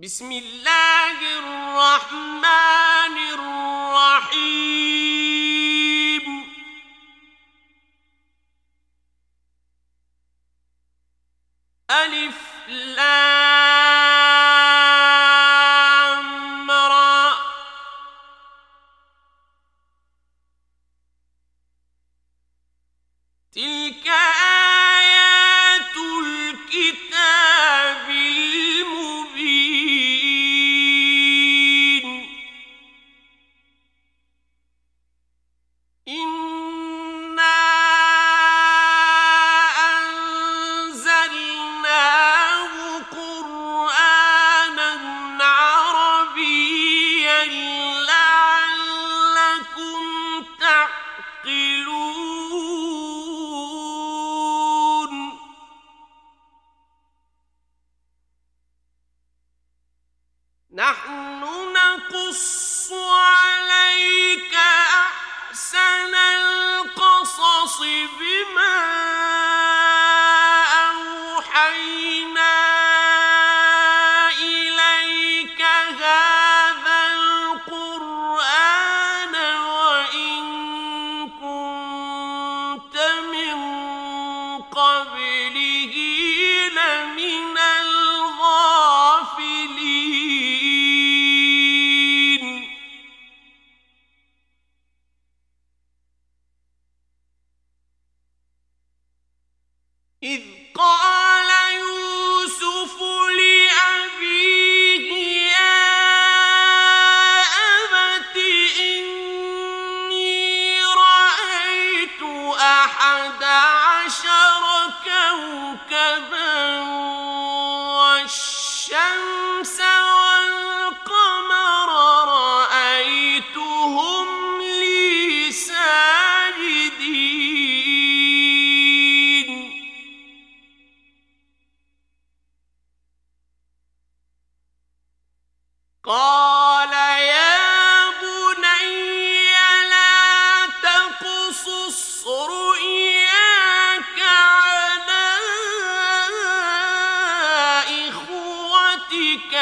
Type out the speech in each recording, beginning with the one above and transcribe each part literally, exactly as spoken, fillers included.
بسم الله الرحمن الرحيم ألف لام را تلك آيات الكتاب المبين إنا أنزلناه قرآنا عربيا لعلكم تعقلون نحن نقص عليك أحسن القصص بما أوحينا إليك هذا القرآن وإن كنت من قبله لمن الغافلين إذ قال يوسف لأبيه يا أبت إني رأيت أحد عشر كوكبا والشمس والقمر رأيتهم لي ساجدين قال يا بني لا تقصص رؤياك على إخوتك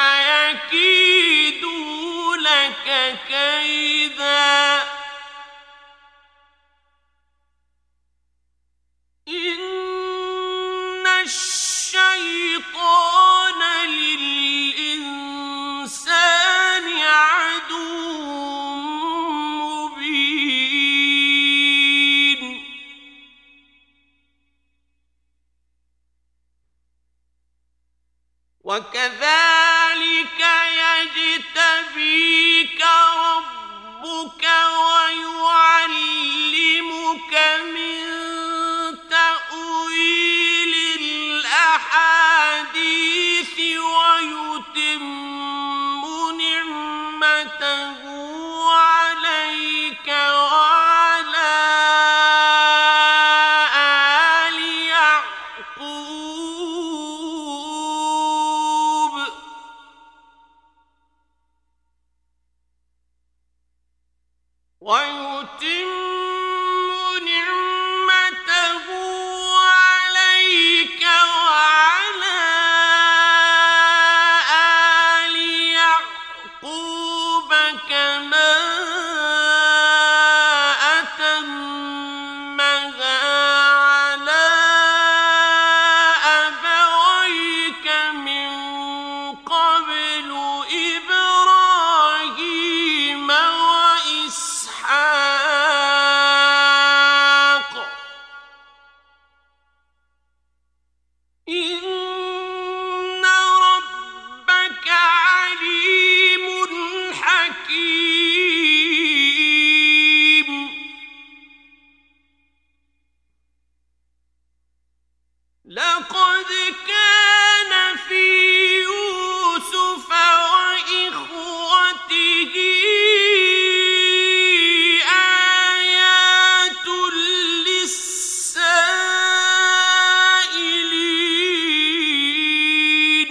فيكيدوا لك كيدا إن الشيطان للإنسان عدو مبين وكذلك يجتبيك ربك ويعلمك من تأويل الأحاديث ويتم نعمته عليك وعلى آل يعقوب ويتم نعمته عليك وعلى آل يعقوب كما أتمها على أبويك من قبل إبراهيم وإسحاق إن ربك عليم حكيم لقد كان في يوسف وإخوته آيات للسائلين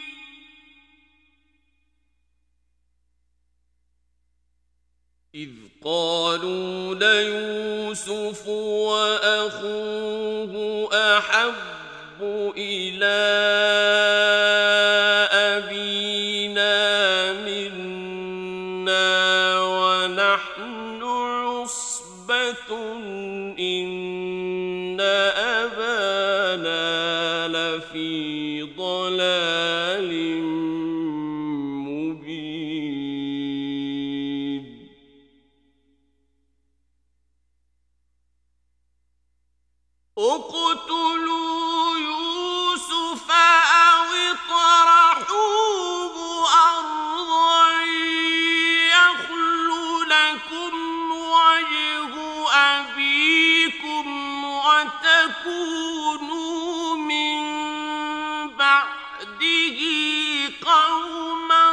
إذ قالوا ليوسف وأخوه أحب إلى أبيه منا ونحن عصبة إن أبانا لفي ضلال مبين اقتلوا يوسف أو اطرحوه أرضا يخل لكم وجه أبيكم وتكونوا من بعده قوما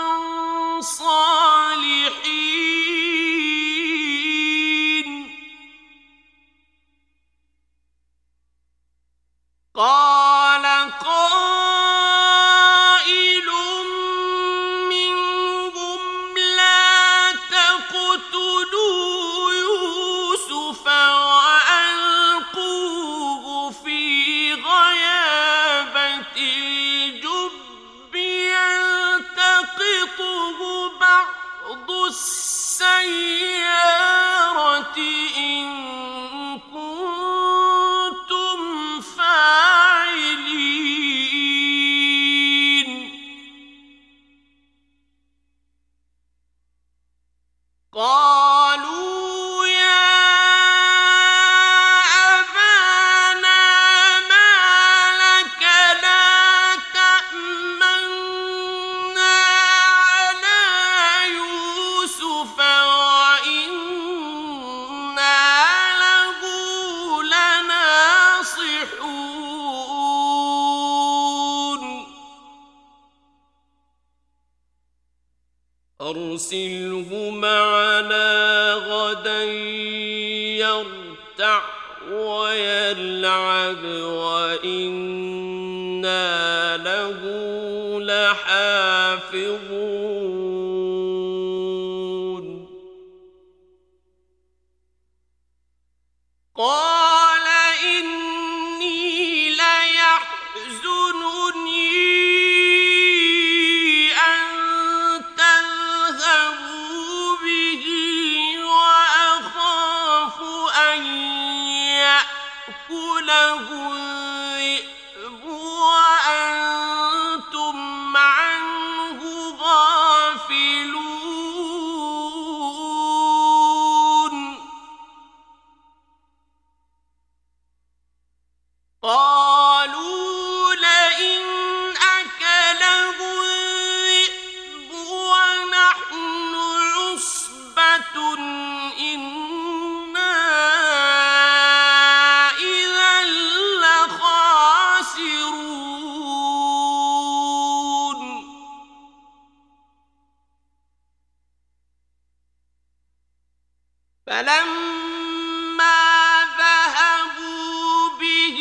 صالحين قال قائل منهم لا تقتلوا يوسف وألقوه في غيابة الجب يلتقطه بعض السيارة إن كنتم فاعلين قالوا يا أبانا ما لك لا تأمنا على يوسف وإنا له لناصحون أرسله معنا غدا يرتع ويلعب وإنا له لحافظون قال إني ليحزنني أن تذهبوا به وأخاف أن يأكله الذئب وأنتم عنه غافلون قالوا لئن أكله الذئب ونحن عصبة إنا إذا لخاسرون فلما ذهبوا به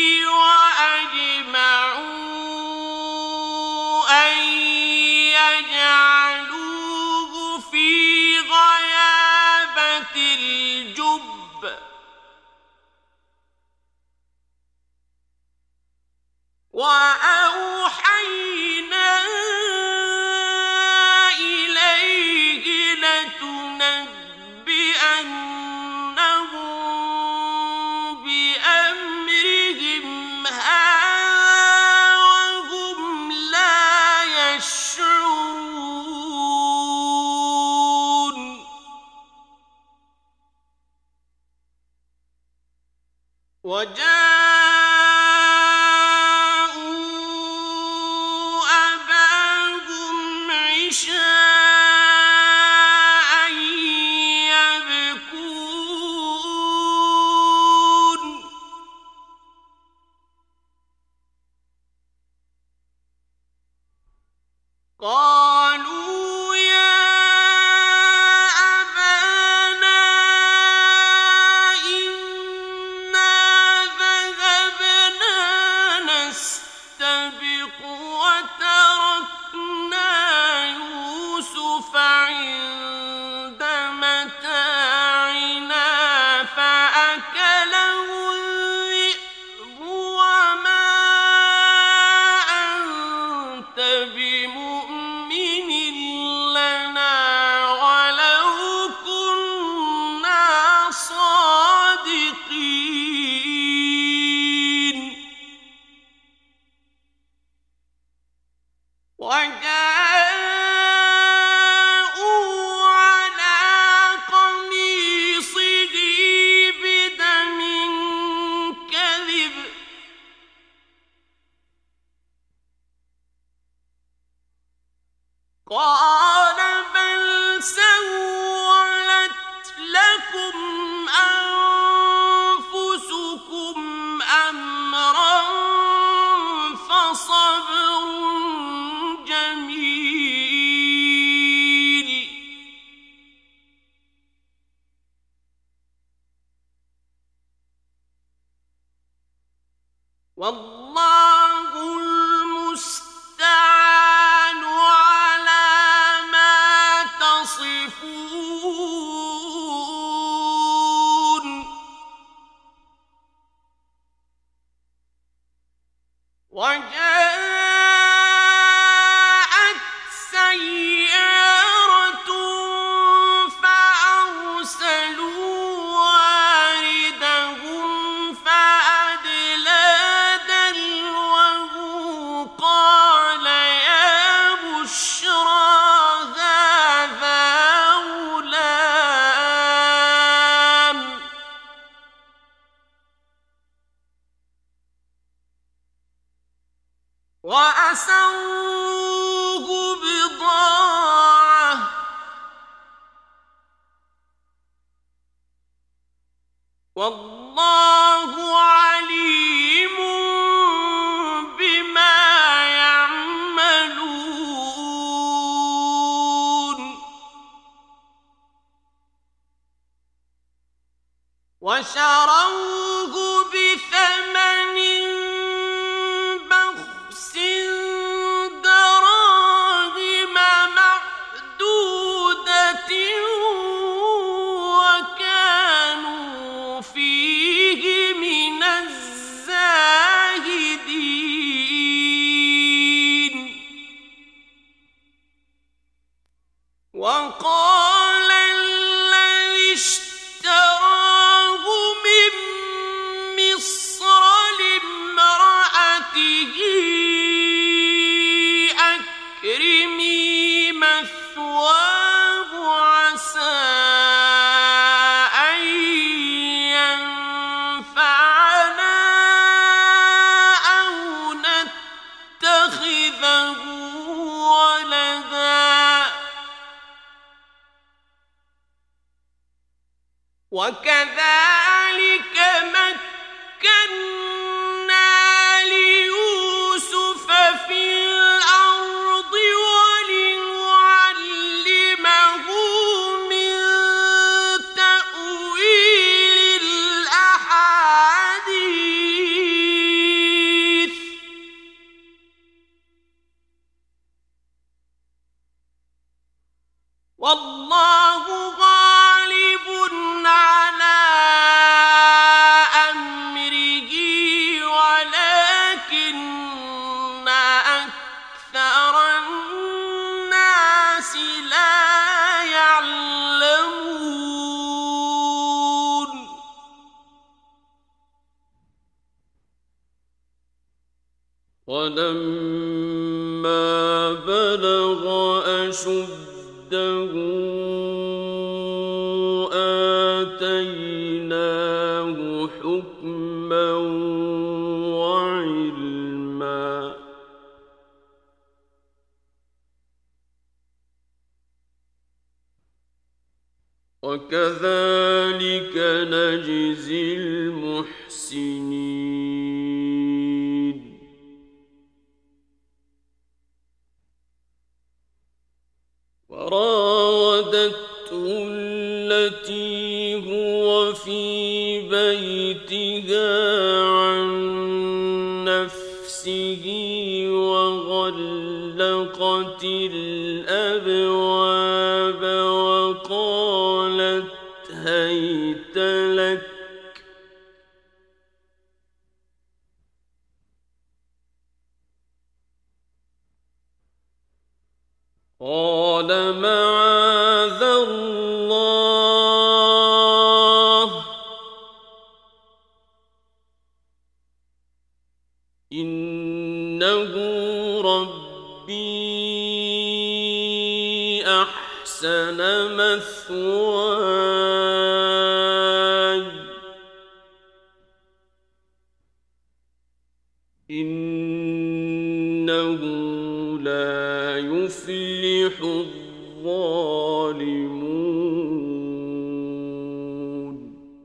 وأجمعوا أن يجعلوه في غيابة الجب وأوحينا إليه لتنبئنهم بأمرهم هذا وهم لا يشعرون وجاءوا أباهم عشاء يبكون قالوا يا أبانا إنا ذهبنا نستبق وتركنا يوسف عند متاعنا فأكله الذئب وما أنت بمؤمن على قميصه بدم كذب قال بل سولت لكم أنفسكم أمرا فصبر جميل والله المستعان على ما تصفون وجاءت سيارة فأرسلوا واردهم فأدلى دلوه قال يا بشرى هذا غلام وأسروه بضاعة والله عليم بما يعملون وشروه بثمن بخس دراهم معدودة وكانوا فيه من الزاهدين وقال الذي اشتراه من مصر لامرأته أكرمي مثواه عسى أن ينفعنا أو نتخذه ولدا وكذلك مكنا ليوسف في الأرض ولنعلمه من تأويل الأحاديث والله غالب على أمره ولكن أكثر الناس لا يعلمون ولما بلغ أشده آتيناه حكما وعلما وكذلك نجزي المحسنين وراودته التي هو في بيتها عن نفسه وغلقت الأبواب وقالت هيت لك قال معاذ الله إنه ربي أحسن مثواي إنه لا يفلح الظالمون.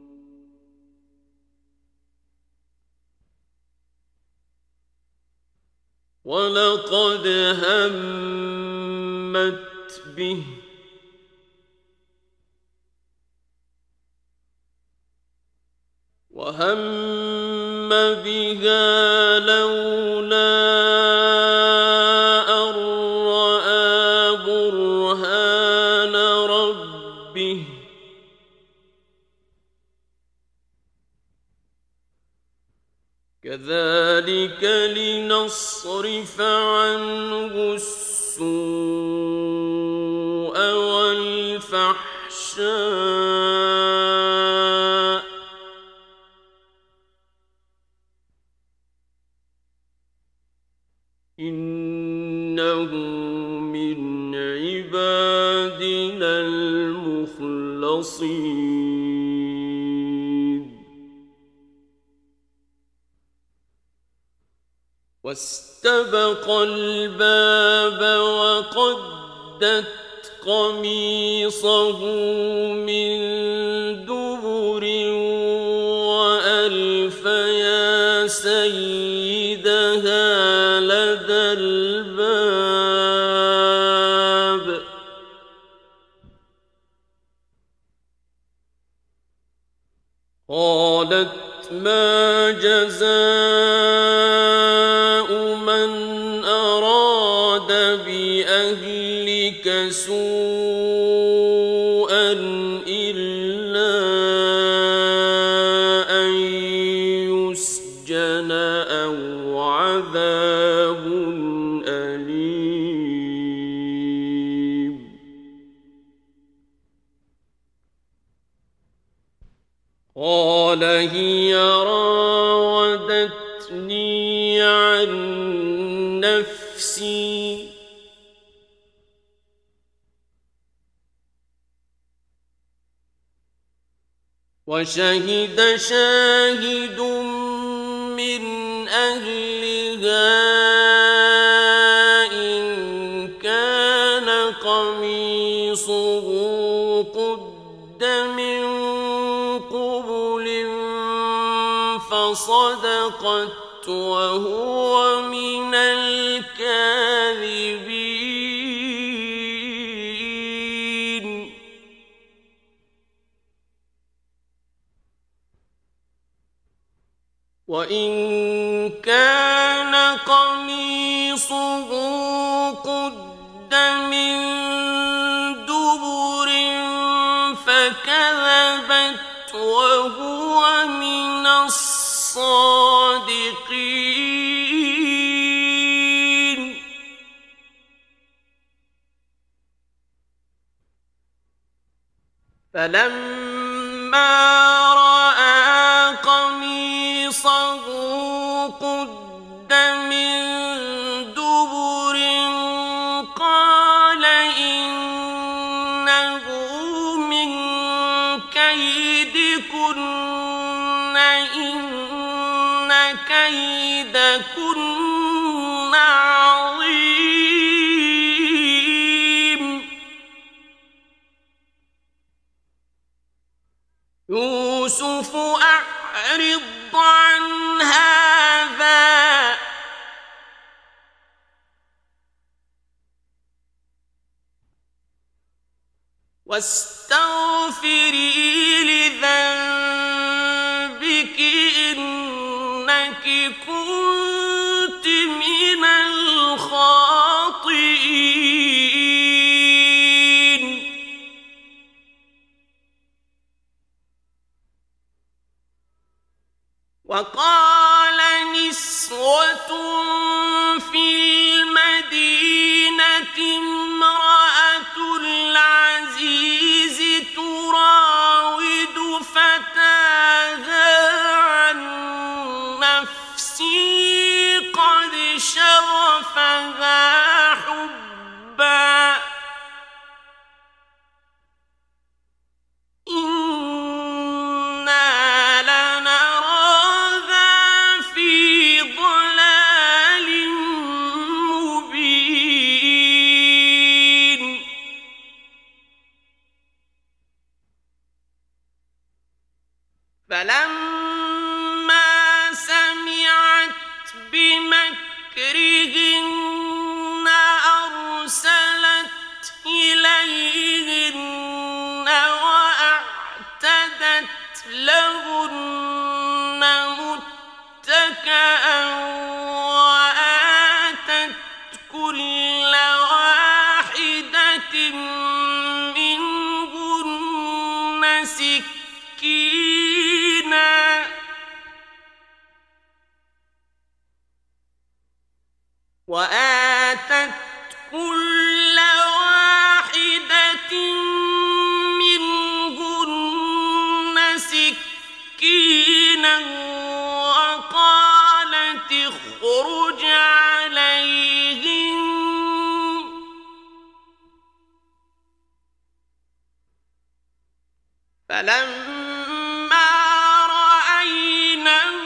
ولقد همت به وهم بها لولا أن رأى برهان ربه كذلك لنصرف عنه السوء والفحشاء إنه من عبادنا المخلصين. واستبق الباب وقدت قميصه من دبر وألف يا سيدها لدى الباب قالت ما جزاء من أراد بأهلك سوءا إلا أن يسجن أو عذاب أليم. قال هي راودتني عن نفسي وشهد شاهد من أهلها إن كان قميصه قد من قبل فصدقت وهو من الكاذبين. وإن كان قميصه قد من دبر فكذبت وهو من الصادقين. فلما رأى قميصه قد من دبر قال إنه من كيدكن إن كيدكن عظيم. يوسف أعرض عن هذا واستغفري لذنبك إنك كنت من الخاطئين. وقال نسوة في المدينة امرأة العزيز تراود فتاها عن نفسه قد شغفها حبا فلما رأينه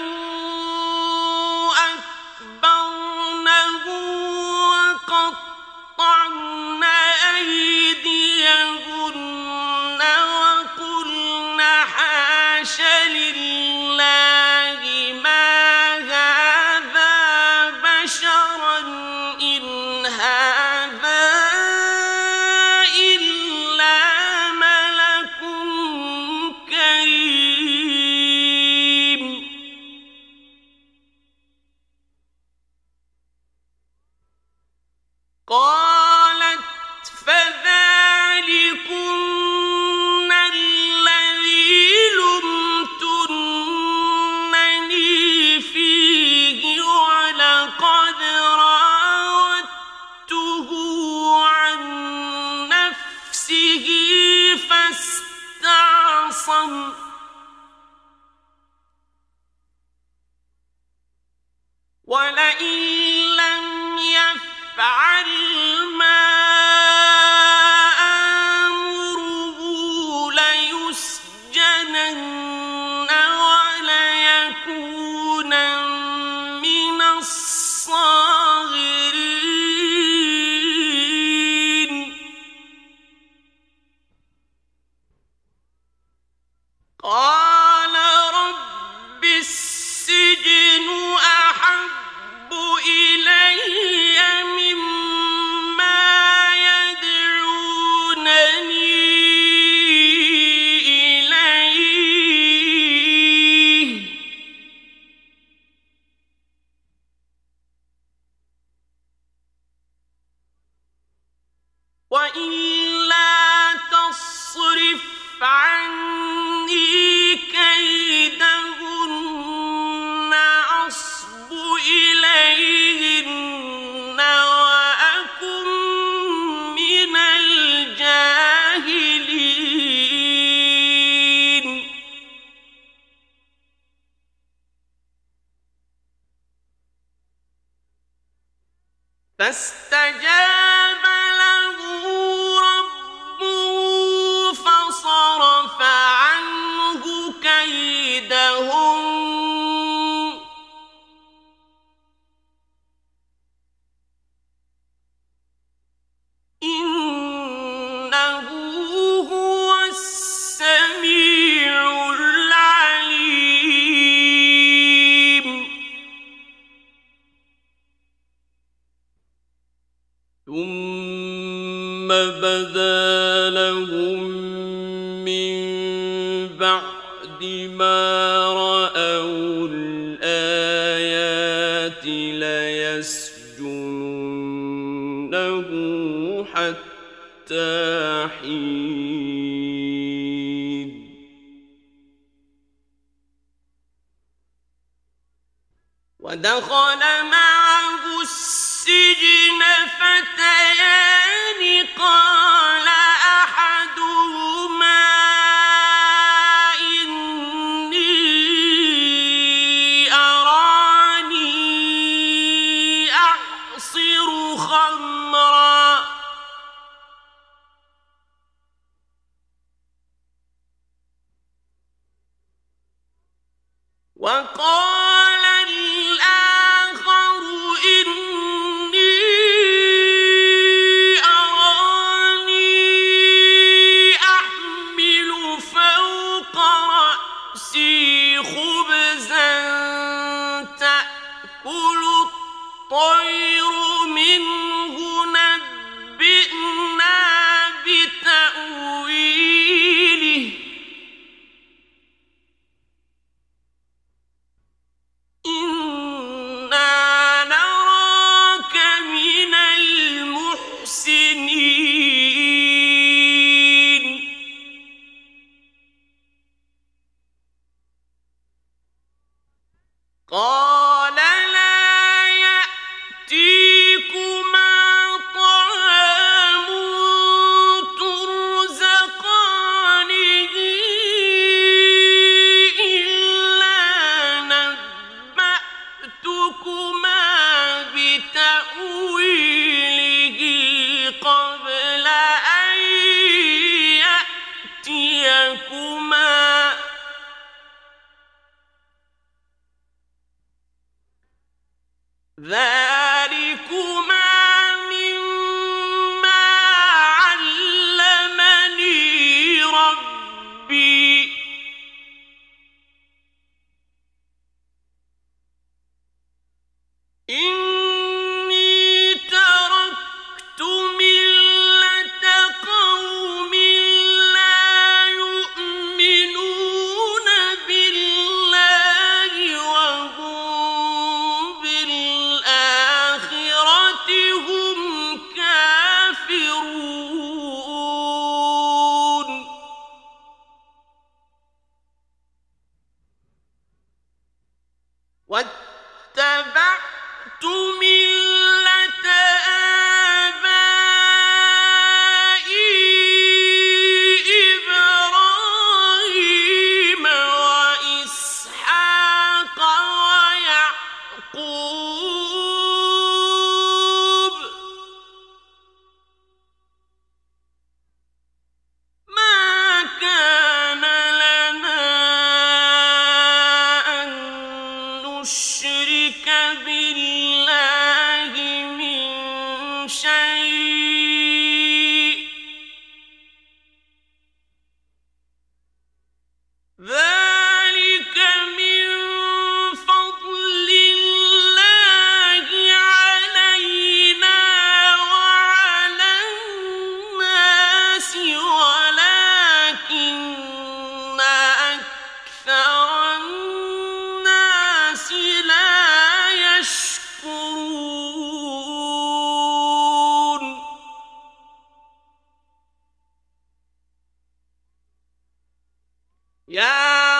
أكبرنه وقطعن أيديهن وقلن حاش لله ما هذا بشرا إن هذا إلا ملك كريم. قالت فذلكن الذي لمتنني فيه ولقد راودته عن نفسه فاستعصم ولئن لم يفعل ما آمره ليسجنن وليكونا من الصاغرين. قال رب السجن أحب إلي مما يدعونني إليه وإلا تصرف عني كيدهن أصب إليهن وأكن من الجاهلين. فاستجاب له ربه فصرف عنه كيدهم إنه هو السميع العليم. ثم بدا لهم من بعد ما رأوا الآيات ليسجننه حتى حين. ودخل معه السجن فتيان قال أحدهما إني أراني أعصر خمرا وقال الآخر إني أراني أحمل فوق رأسي خبزا تأكل الطير منه نبئنا بتأويله إنا نراك من المحسنين. قال لا يأتيكما طعام ترزقانه إلا نبأتكما بتأويله قبل أن يأتيكما ولكن أكثر الناس لا يشكرون يا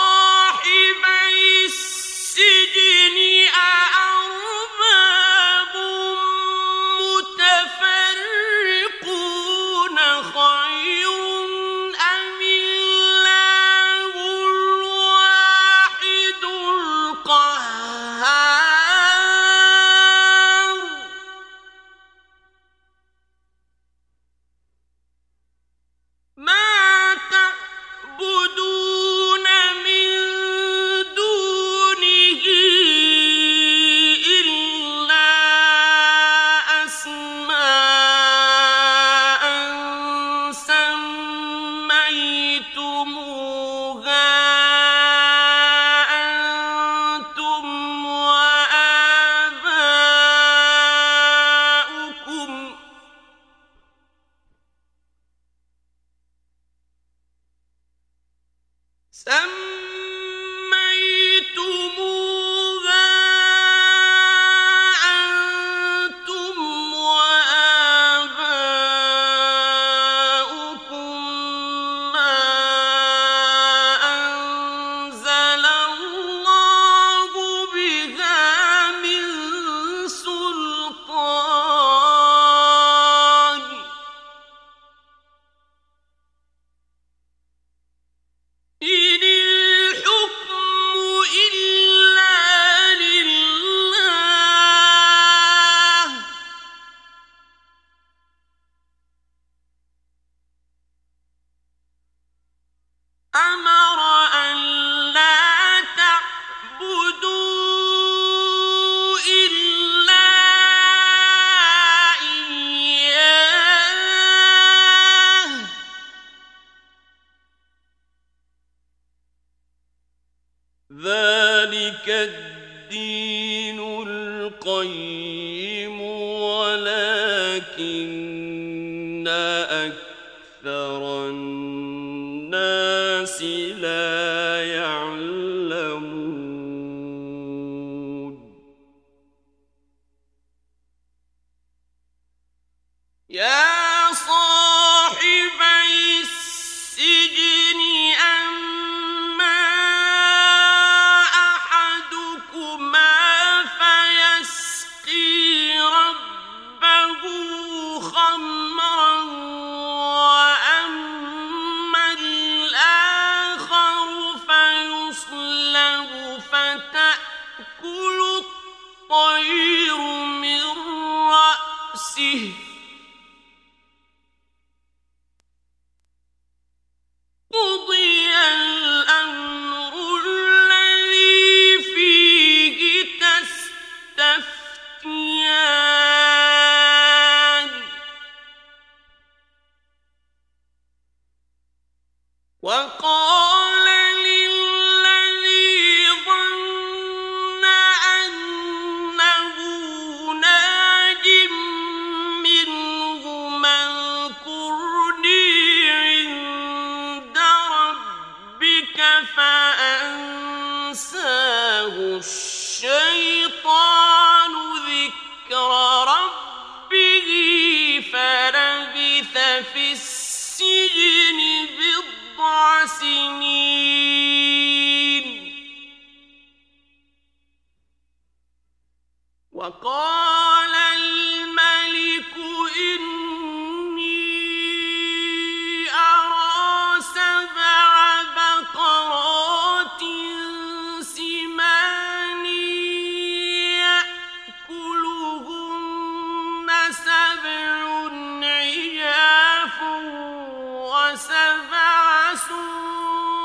صاحبي السجن أأرباب متفرقون خير أم الله الواحد القهار ما تعبدون من دونه إلا أسماء سميتموها أنتم وآباؤكم سميتموها أنتم وآباؤكم ما أنزل الله بها من سلطان إن الحكم إلا لله أمر أن لا تعبدوا إلا إياه ذلك الدين القيم ولكن أكثر الناس لا يعلمون يا صاحبي السجن أما أحدكما فيسقي ربه خمرا وأما الآخر فيصلب فتأكل الطير من رأسه قضي الأمر الذي فيه تستفتيان وقال للذي ظن أنه ناج منهما اذكرني عند ربك فأنساه الشيطان ذكر ربه فلبث في السجن بضع سنين وقال الملك إني أرى سبع بقرات سمان يأكلهن سبع عجاف وسبع سنبلات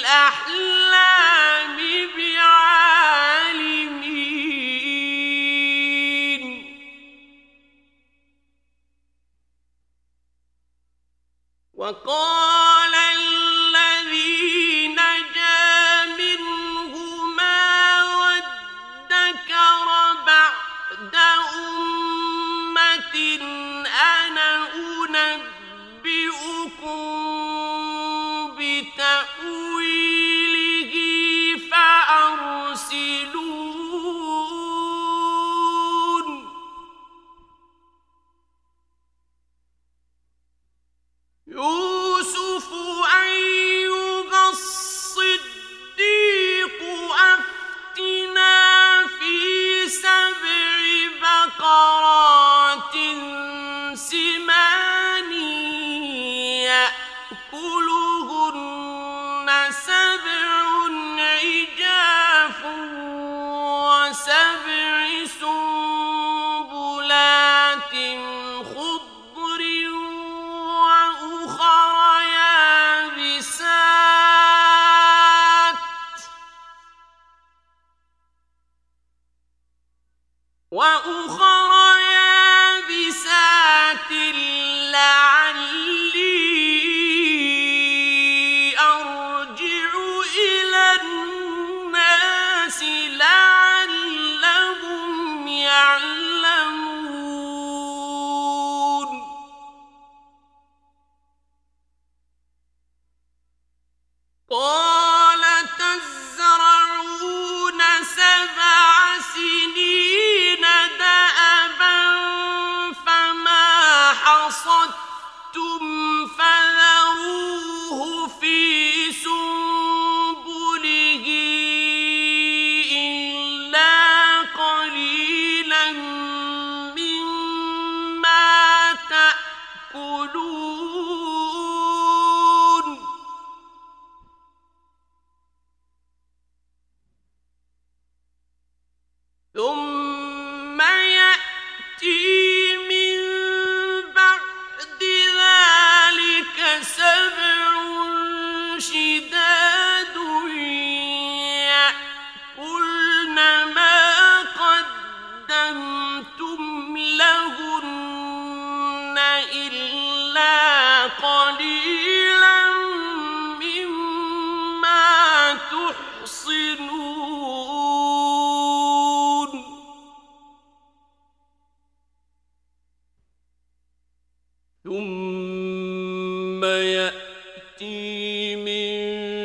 الأحلام بعالمين وقال الذي نجا منهما وادكر بعد أمة أنا أنبئكم بتأويله فأرسلون يوسف أيها الصديق أفتنا في سبع بقرات سمان يأكلهن سبع عجاف وسبع سنبلات خضر وأخر يابسات وأخر يابسات لعلي أرجع إلى الناس لعلهم يعلمون قال تزرعون سبع سنين دأبا فما حصدتم فذروه في سنبله إلا قليلا مما تأكلون ثم يأتي من بعد ذلك سبع شداد يأكلن ما قدمتم لهن إلا قليلا مما تحصنون ثم يأتي من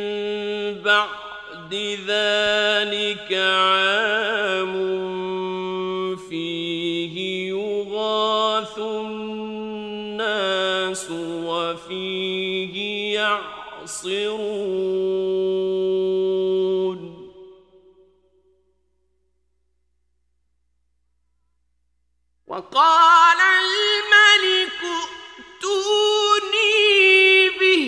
بعد ذلك عام فيه يغاث الناس وفيه يعصرون وقال الملك ائتوني به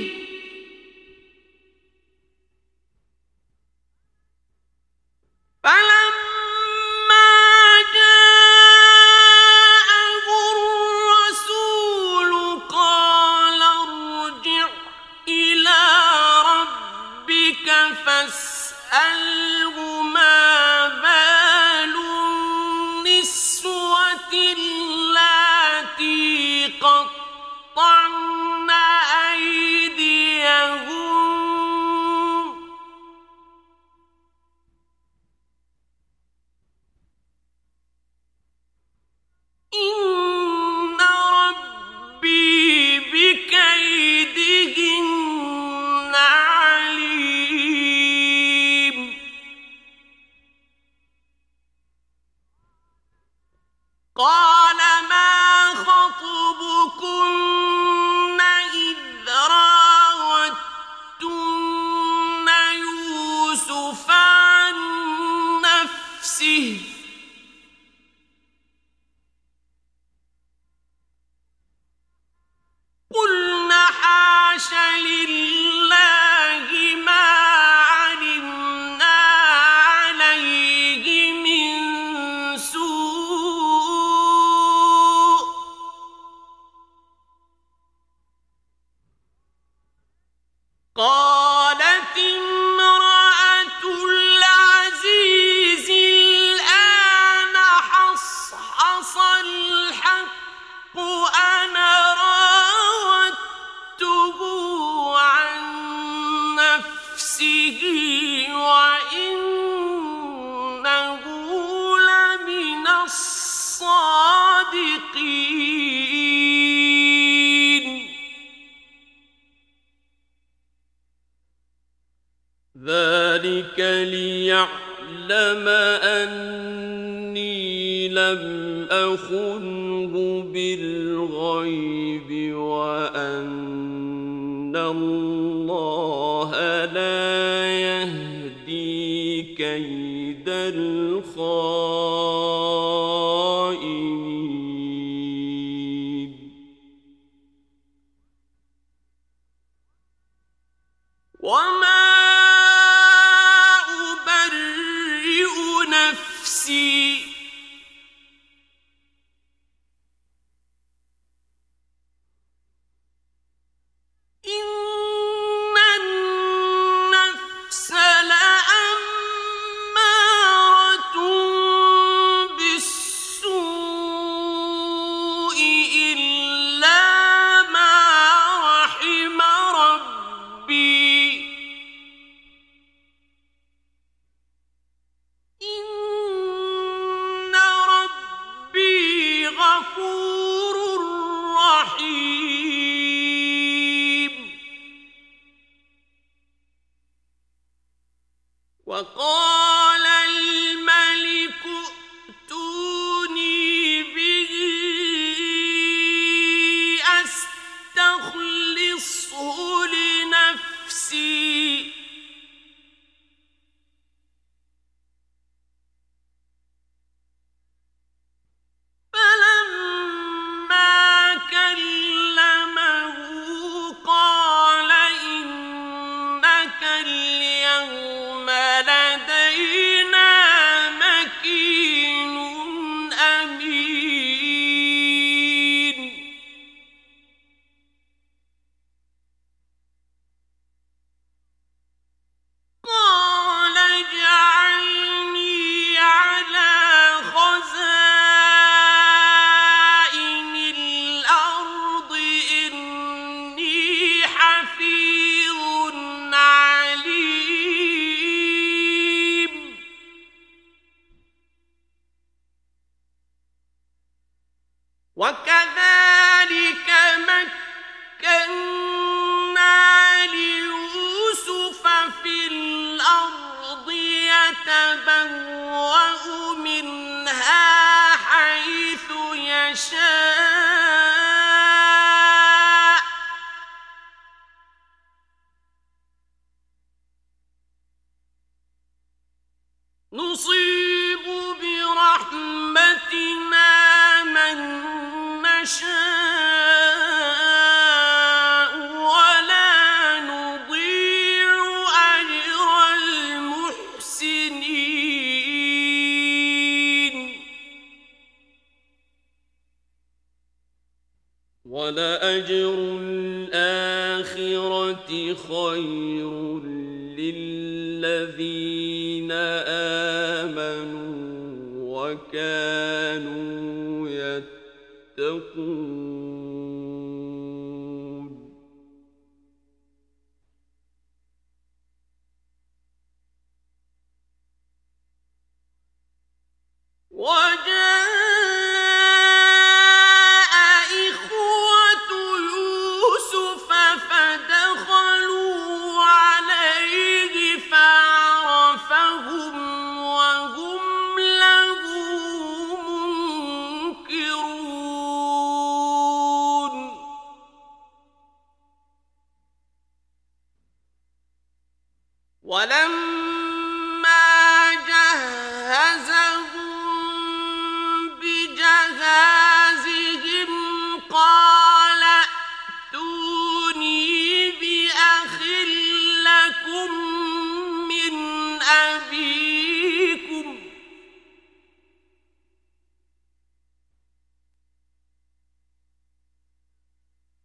فلما جاءه الرسول قال ارجع إلى ربك فاسأله ما بال النسوة اللاتي قطعن أيديهن إن ربي بكيدهن عليم ذلك ليعلم أني لم أخنه بالغيب وأن الله لا يهدي كيد الخائنين وما أبرئ نفسي إن النفس لأمارة بالسوء إلا ما رحم ربي إن ربي غفور رحيم وقال الملك ائتوني به أستخلصه لنفسي فلما كلمه قال إنك اليوم لدينا مكين أمين قال اجعلني على خزائن الأرض إني حفيظ عليم وكذلك مكنا ليوسف في الأرض يتبوأ منها حيث يشاء نصيب برحمتنا من نشاء ولا نضيع أجر المحسنين ولأجر الآخرة خير للذين آمنوا وكانوا يتقون وجاء إخوة يوسف فدخلوا عليه فعرفهم وهم له منكرون ولما جهزهم بجهازهم قال ائتوني بأخ لكم من أبيكم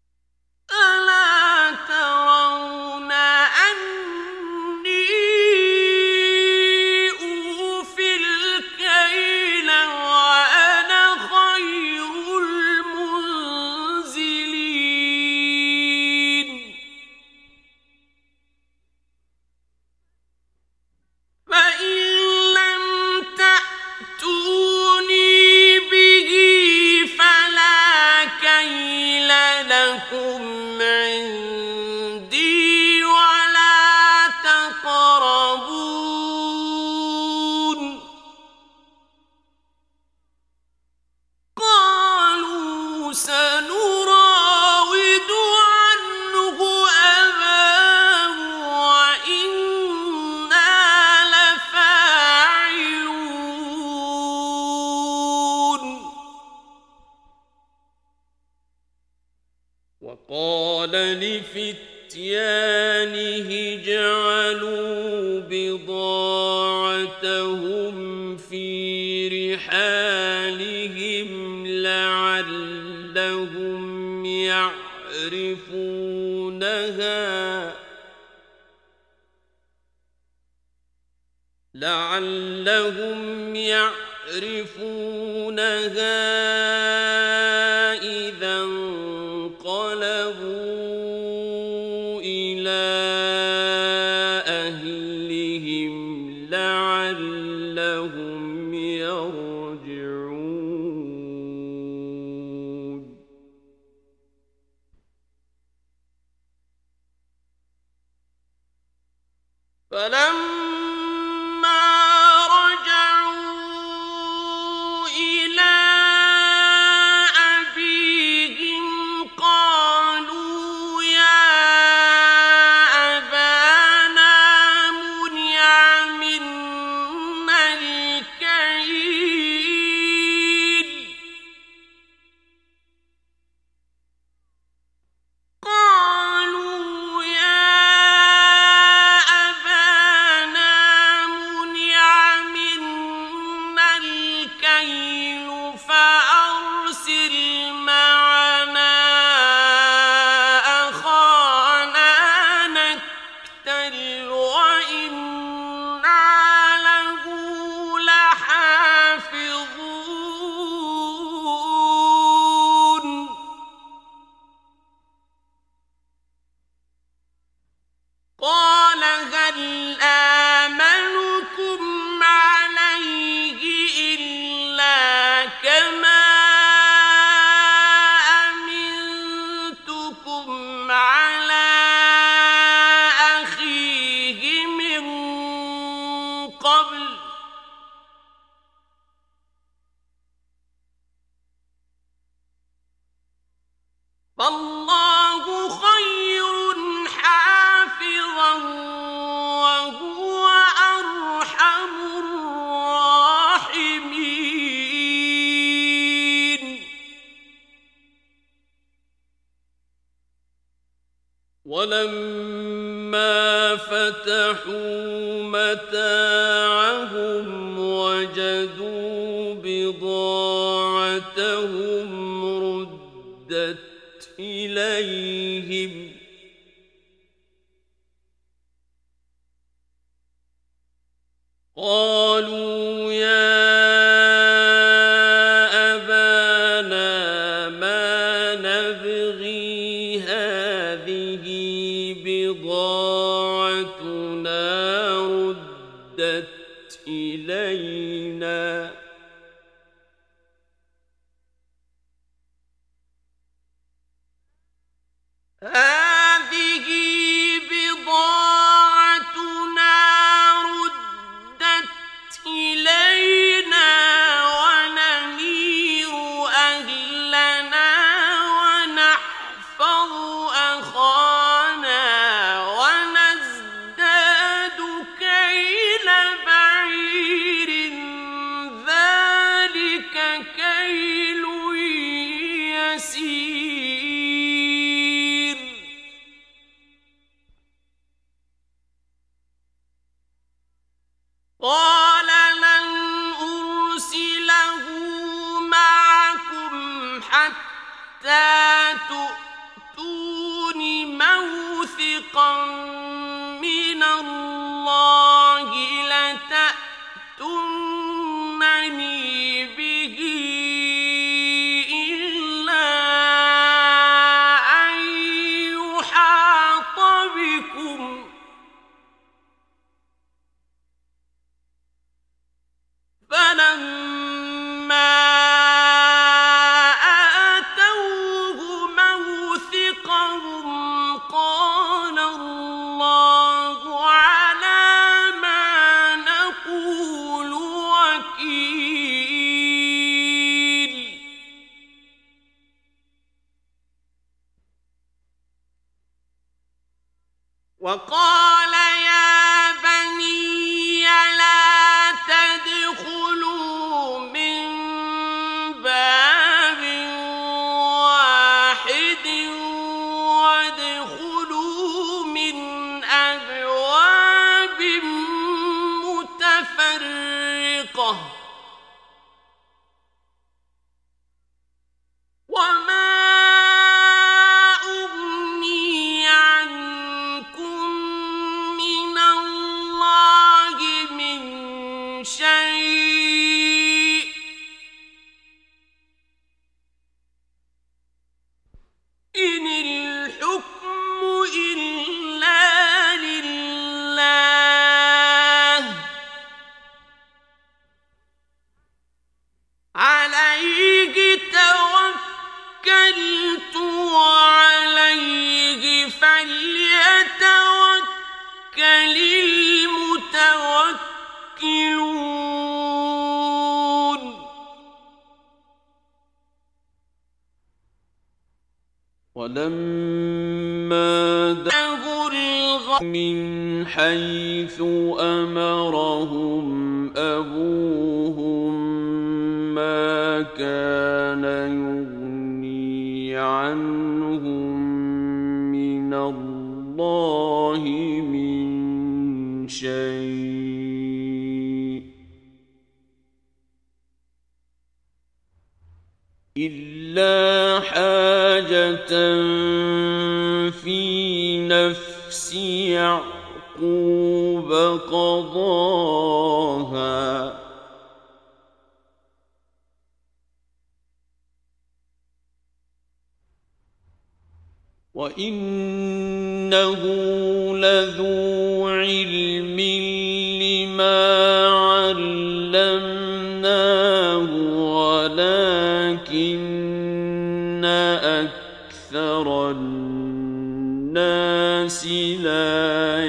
ألا ترون أني قال لفتيانه اجعلوا بضاعتهم في رحالهم لعلهم يعرفونها لعلهم يعرفونها إذا انقلبوا إلى أهلهم لعلهم يرجعون فلما فالله خير حافظا وهو أرحم الراحمين ولما فتحوا متاعهم وجدوا بضاعتهم ردت إليهم قالوا يا أبانا ما نبغي هذه بضاعتنا ردت إلينا هذه بضاعتنا ردت إلينا ونمير أهلنا ونحفظ أخانا ونزداد كيل بعير ذلك ولما دخلوا من حيث أمرهم أبوهم ما كان يغني عنهم من الله من شيء إلا حاجة في نفس يعقوب قضاها وإنه لذو علم لما علمناه ولكن أكثر الناس لا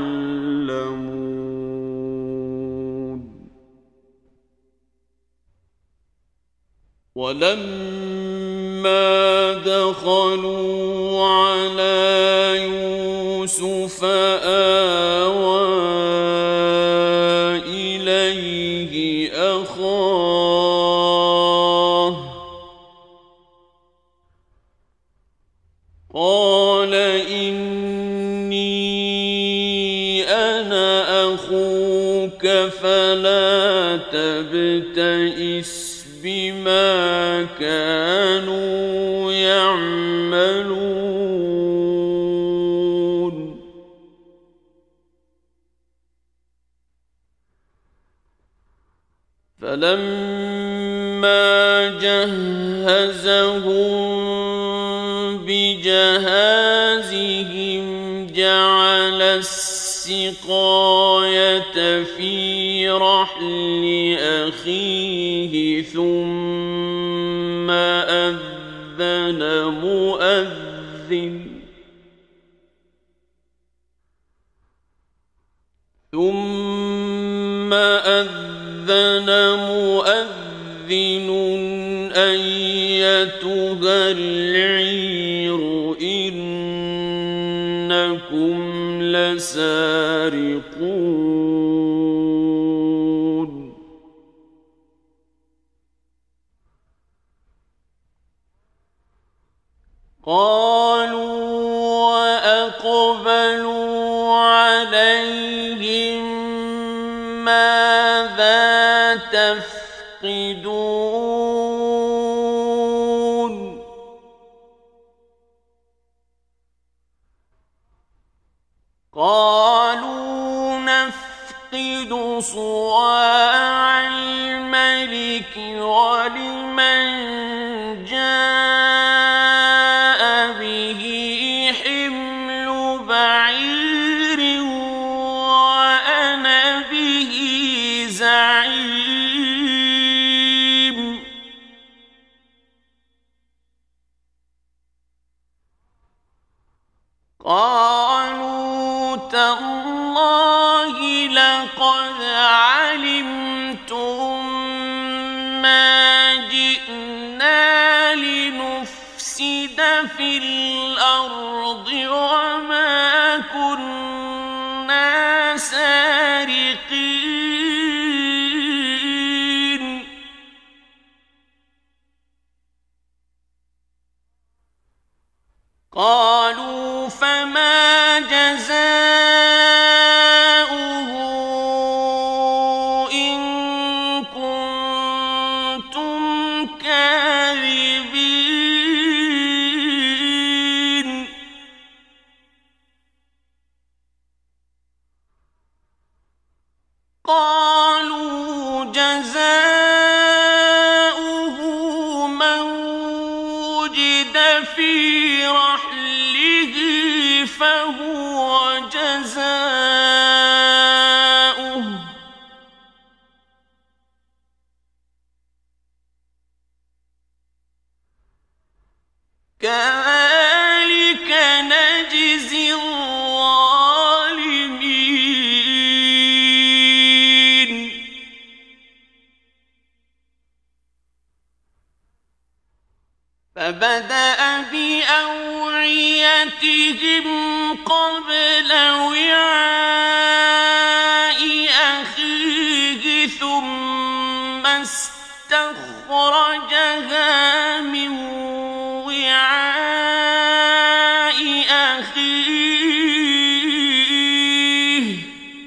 يعلمون ولما دخلوا على يوسف آوى إليه أخاه قال إني أنا أخوك فلا تبتئس بما كانوا يعملون فلما جهزهم بجهازهم جعل السقاية في رحل أخيه ثم أذن مؤذن ثم أذن مؤذن أيتها العير إنكم لسارقون قالوا وأقبلوا عليهم ماذا تفقدون قالوا نفقد صواع الملك ولمن جاء به حمل بعير وأنا به زعيم قالوا تالله لقد علمتم ما جئنا لنفسد في الأرض وما كنا سارقين قالوا فما جزاؤه إن كنتم كاذبين قالوا جزاؤه من وجد في رحله فهو جزاؤه كذلك نجزي الظالمين فبدأ بأوعيتهم قبل وعاء أخيه ثم استخرجها من وعاء أخيه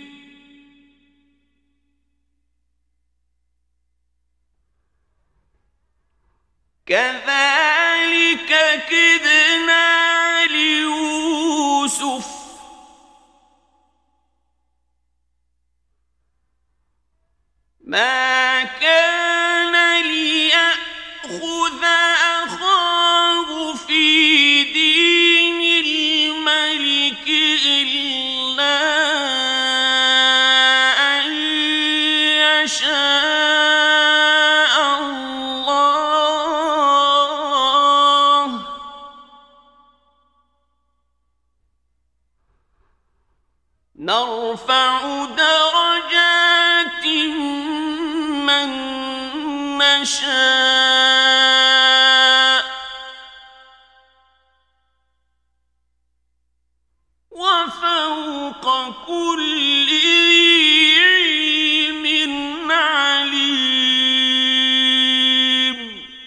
كذلك كدنا ليوسف ما كان ليأخذ أخاه في دين الملك إلا أن يشاء الله نرفع درجات من نشاء وفوق كل ذي علم عليم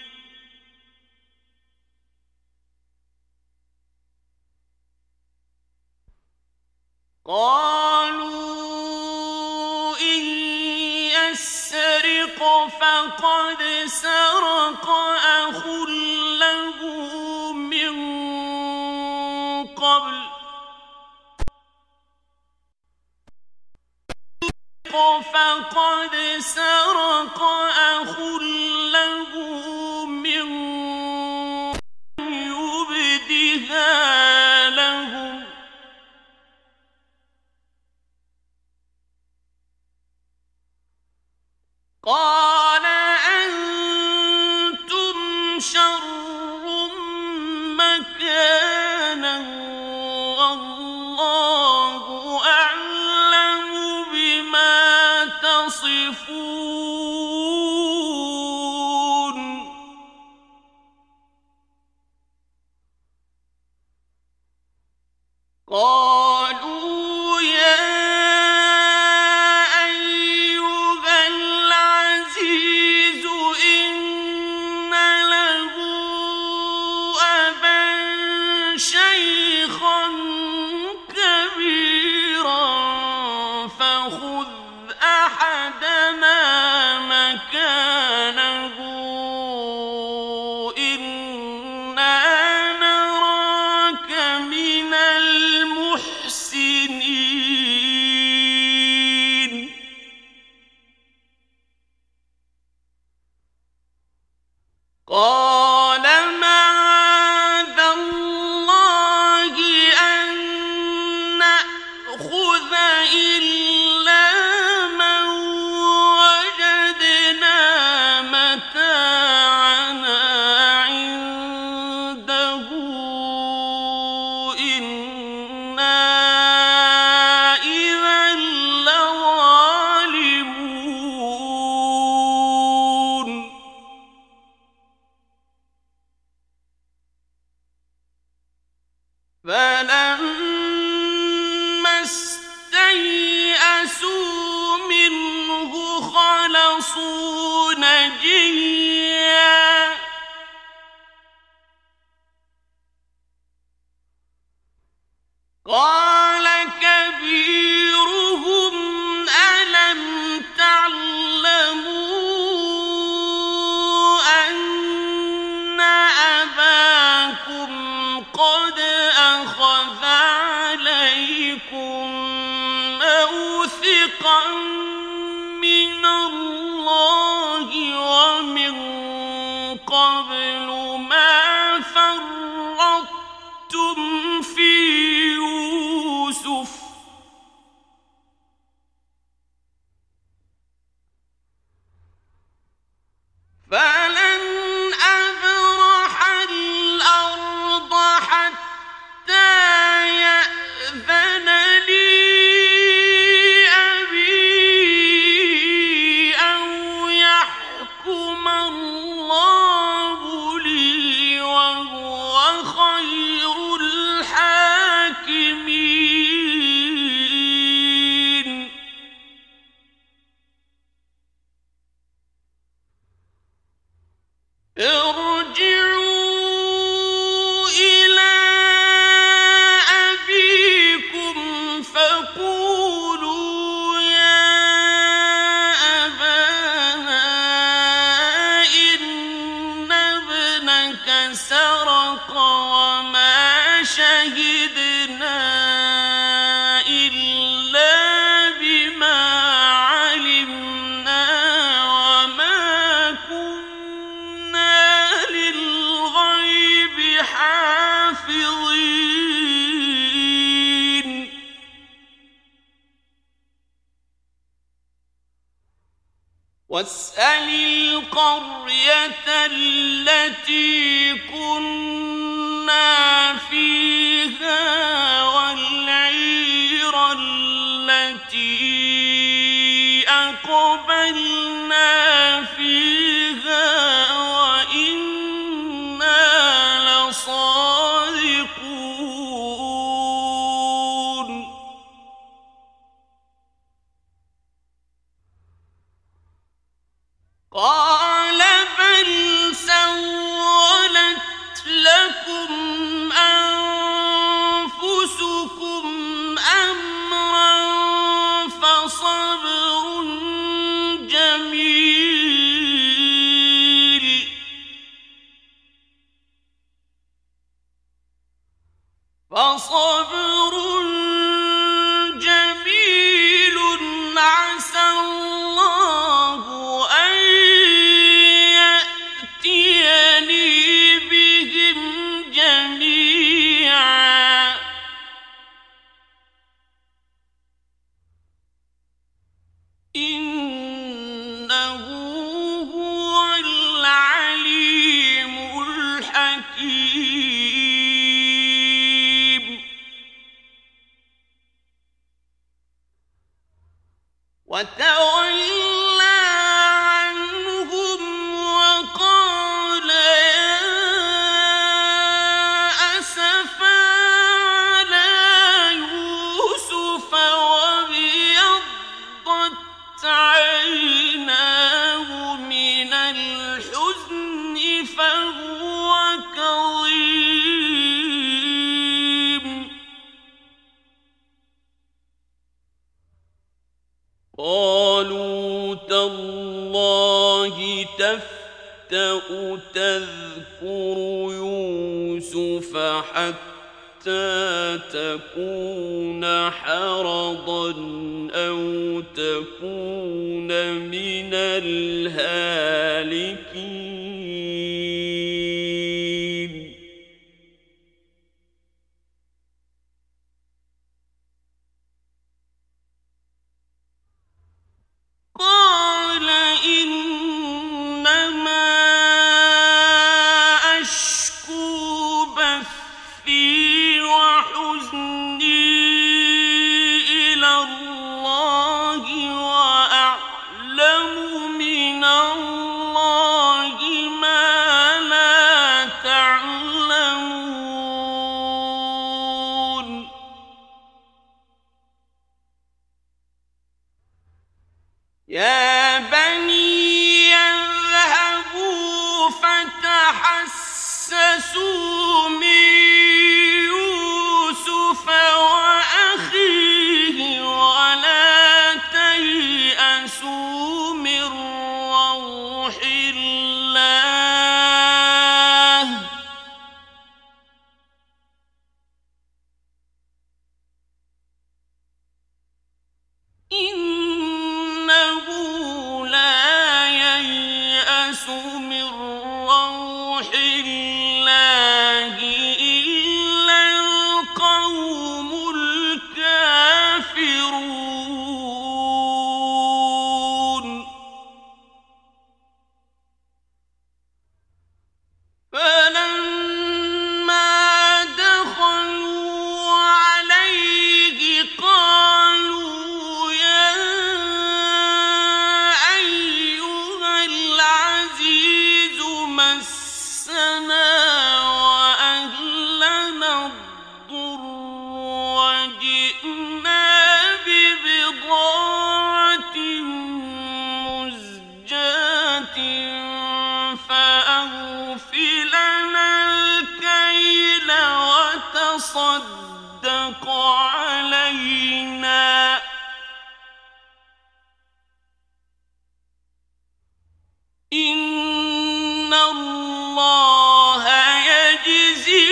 قالوا إن يسرق فقد سرق أخ له من قبل فقد سرق أخ له من يبدها لهم قال أنتم شر مكانا والله أعلم بما تصفون قالوا يا أيها العزيز إن له أبا شيخا كبيرا فخذ أحدنا مكانه إنا نراك من المحسنين قال معاذ الله أن نأخذ إلا من وجدنا متاعنا عنده إنا إذا لظالمون فلما استيئسوا منه خلصوا نجيا قال كبيرهم ألم تعلموا أن أباكم قد أخذ عليكم موثقا من الله واسأل القرية التي كنا فيها والعير التي أقبلنا فيها وإنا لصادقون قال بل سولت لكم أنفسكم أمرا فصبر جميل فصبر جميل عسى الله أن يأتيني بهم جميعا إنه هو العليم الحكيم وتولى عنهم وقال يا أسفا على يوسف وابيضت عيناه من الحزن فهو كظيم قالوا تالله تفتأ تذكر يوسف حتى تكون حرضا أو تكون من الهالكين قال إنما أشكو بثي وحزني إلى الله وأعلم من الله ما لا تعلمون يا بني اذهبوا فتحسسوا من يوسف وأخيه ولا تيأسوا من روح الله إنه لا ييأس من روح الله إلا القوم الكافرون فلما دخلوا عليه قالوا يا أيها العزيز مسنا وأهلنا الضر وجئنا ببضاعة مزجاة فأوف لنا الكيل وتصدق علينا إن الله يجزي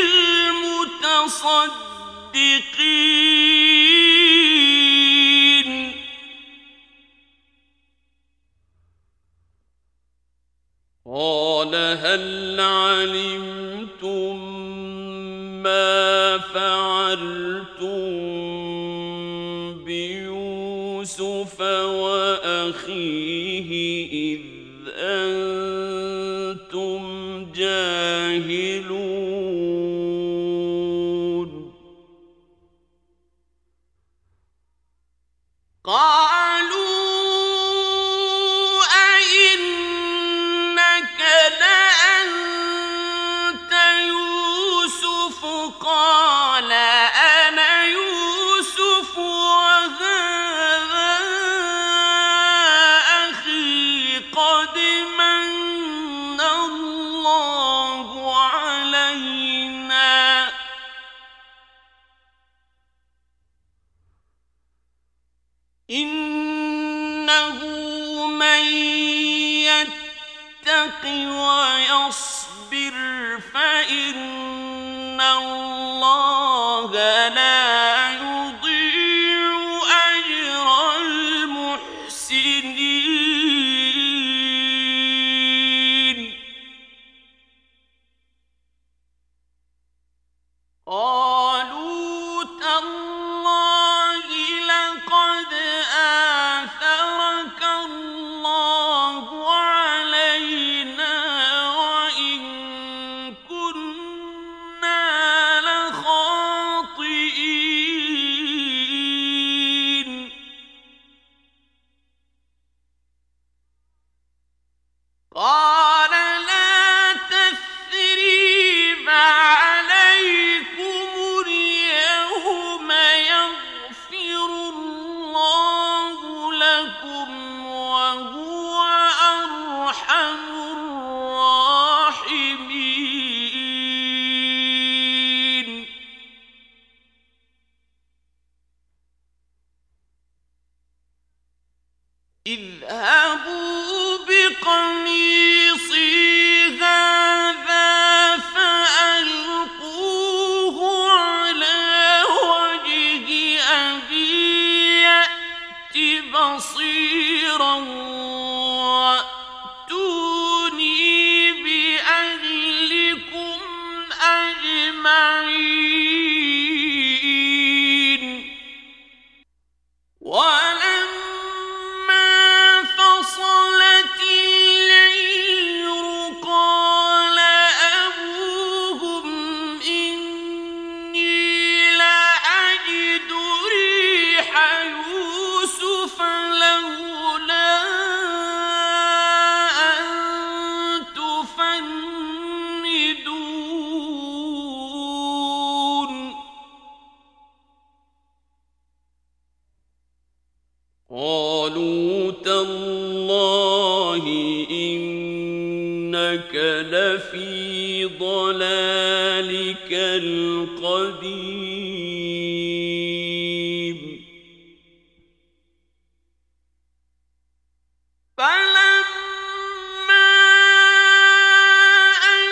المتصدقين قال هل علمتم ما فعلتم بيوسف وأخيه إذ أنتم جاهلون قالوا أئنك لأنت يوسف قال أنا يوسف وهذا أخي قد من الله علينا إنه من يتق ويصبر فإن الله لا يضيع أجر المحسنين قالوا تالله لقد آثرك الله علينا وإن كنا لخاطئين قال لا تثريب عليكم اليوم يغفر الله لكم وهو أرحم الراحمين اذهبوا بقميصي هذا فألقوه على وجه أبي يأت بصيرا وأتوني بأهلكم أجمعين ولما فصلت العير قال أبوهم إني لأجد ريح يوسف لولا أن تفندون قالوا تالله إنك لفي ضلالك القديم فلما أن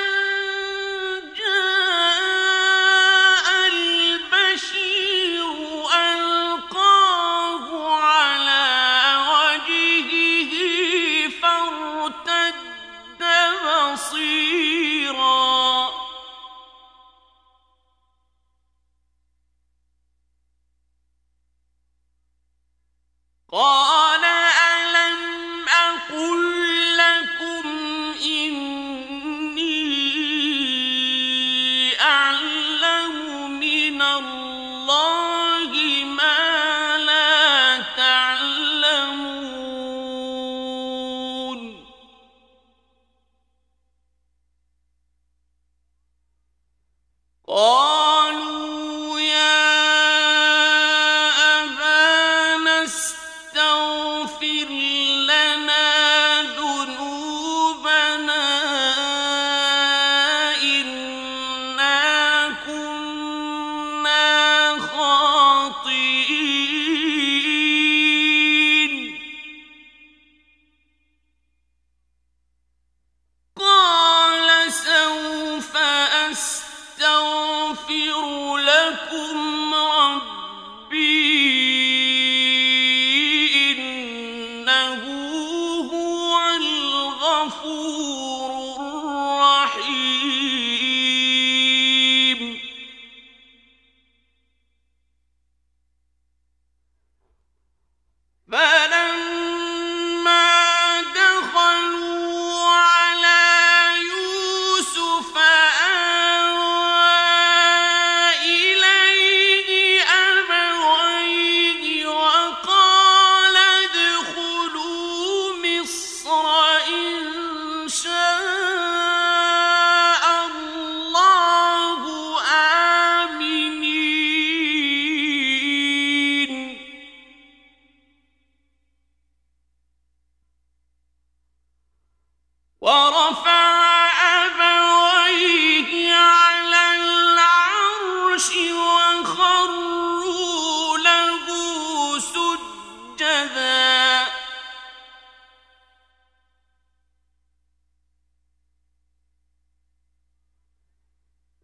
جاء البشير ألقاه على وجهه فارتد بصيرا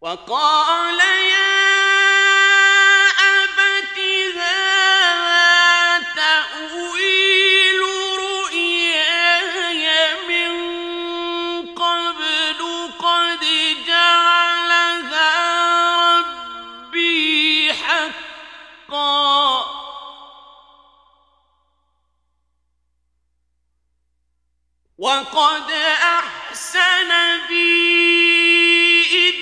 وقال يا أبت هذا تأويل رؤياي من قبل قد جعلها ربي حقا وقد أحسن بي إذ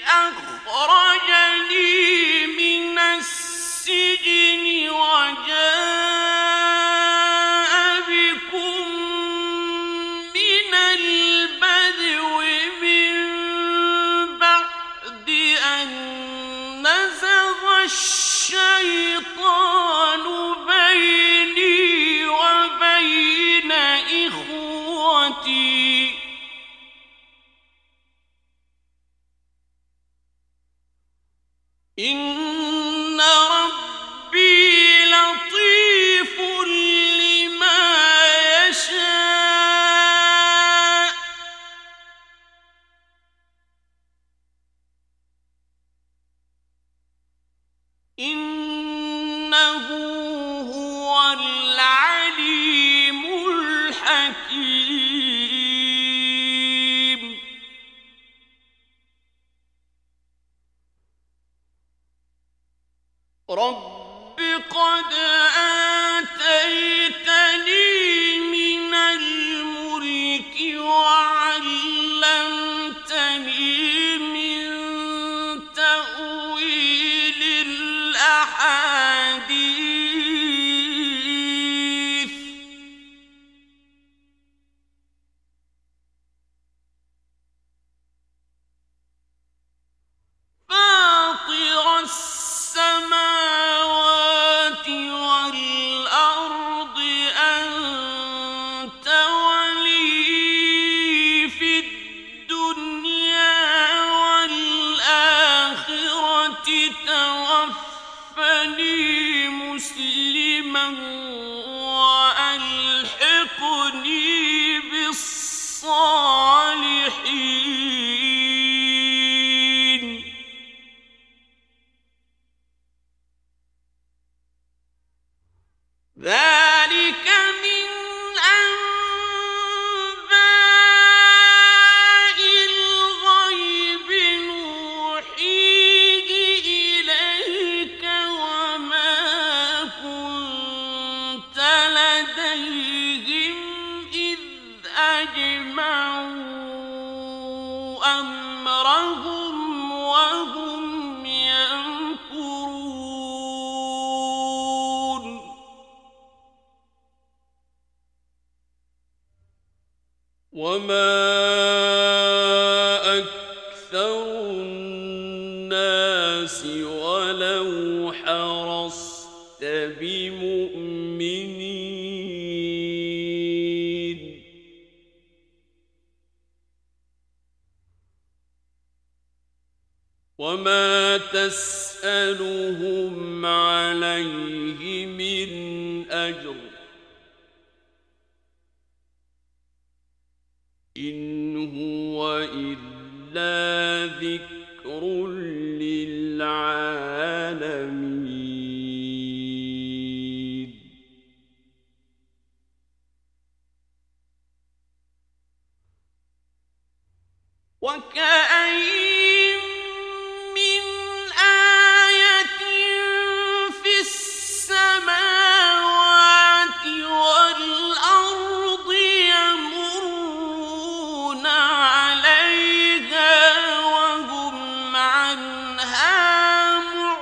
أخرجني من السجن وجاء بكم من البدو من بعد أن نزغ الشيطان بيني وبين إخوتي إن ربي لطيف لما يشاء إنه هو العليم الحكيم رب قد آتيتني من الملك وعلمتني من تأويل الأحاديث فاطر السماوات والأرض أنت ولي في الدنيا والآخرة توفني مسلما وألحقني بالصالحين ذلك من أنباء الغيب نوحيه إليك وما كنت لديهم إذ أجمعوا أمرهم وهم يمكرون وما أكثر الناس ولو حرصت بمؤمنين وما تسألهم عليه من أجر إن هو إلا ذكر للعالمين وكأين من آية في السماوات والأرض يمرون عليها وهم عنها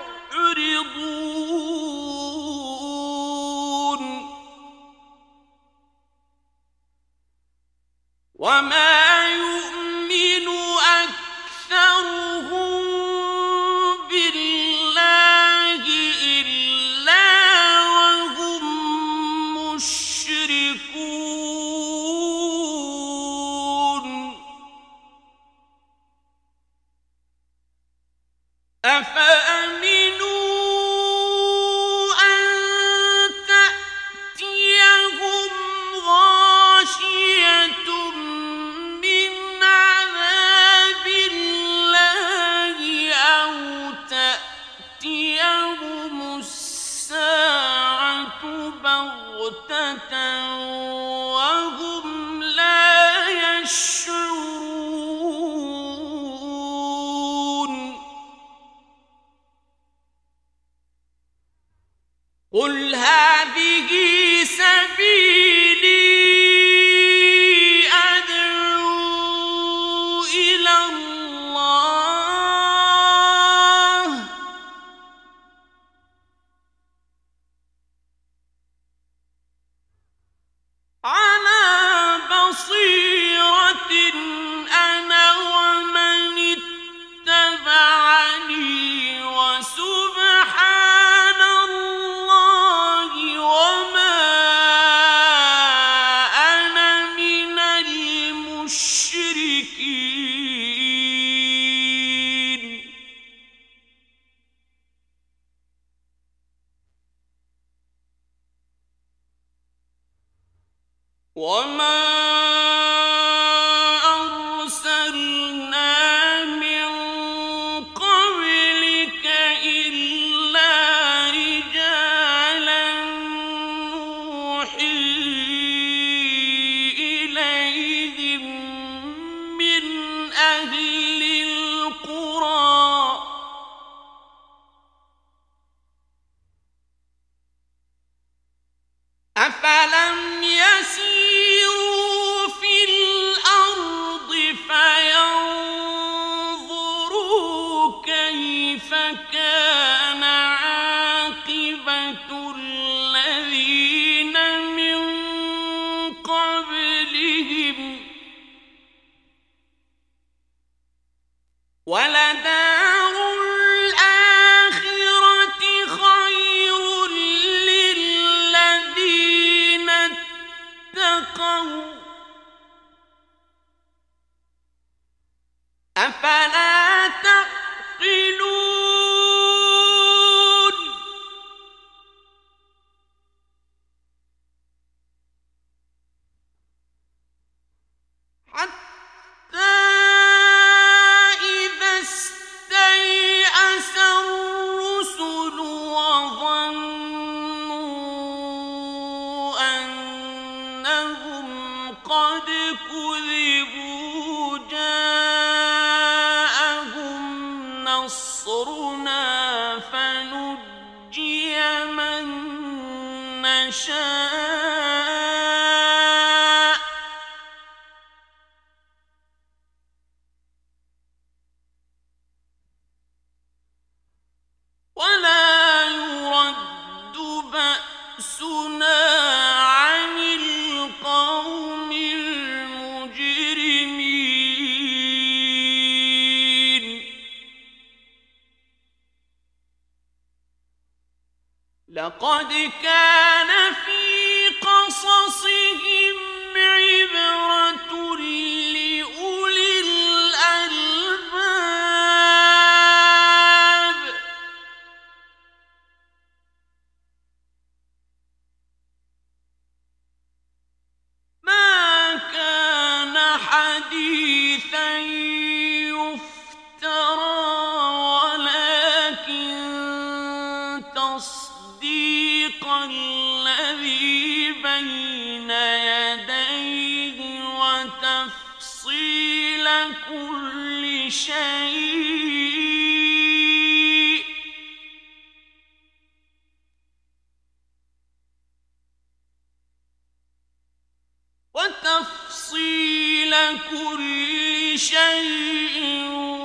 معرضون وما يؤمن أكثرهم بالله إلا وهم مشركون أفأمنوا أن تأتيهم غاشية من يشعرون قل هذه سبيلي أدعو إلى الله على بصيرة أنا ومن اتبعني وسبحان الله وما أنا من المشركين وما أرسلنا من قبلك إلا رجالا نوحي إليهم من أهل القرى أفلم يسيروا في الأرض فينظروا كيف كان عاقبة الذين من قبلهم ولدار الآخرة خير للذين اتقوا أفلا تعقلون حتى إذا استيأس الرسل وظنوا أنهم قد كذبوا جاءهم نصرنا فنجي من نشاء ولا يرد بأسنا عن القوم المجرمين لقد كان في قصصهم عبرة لأولي الألباب ما كان حديثا يفترى ولكن تصديق الذي بين يديه وتفصيل كل شيء وتفصيل كل شيء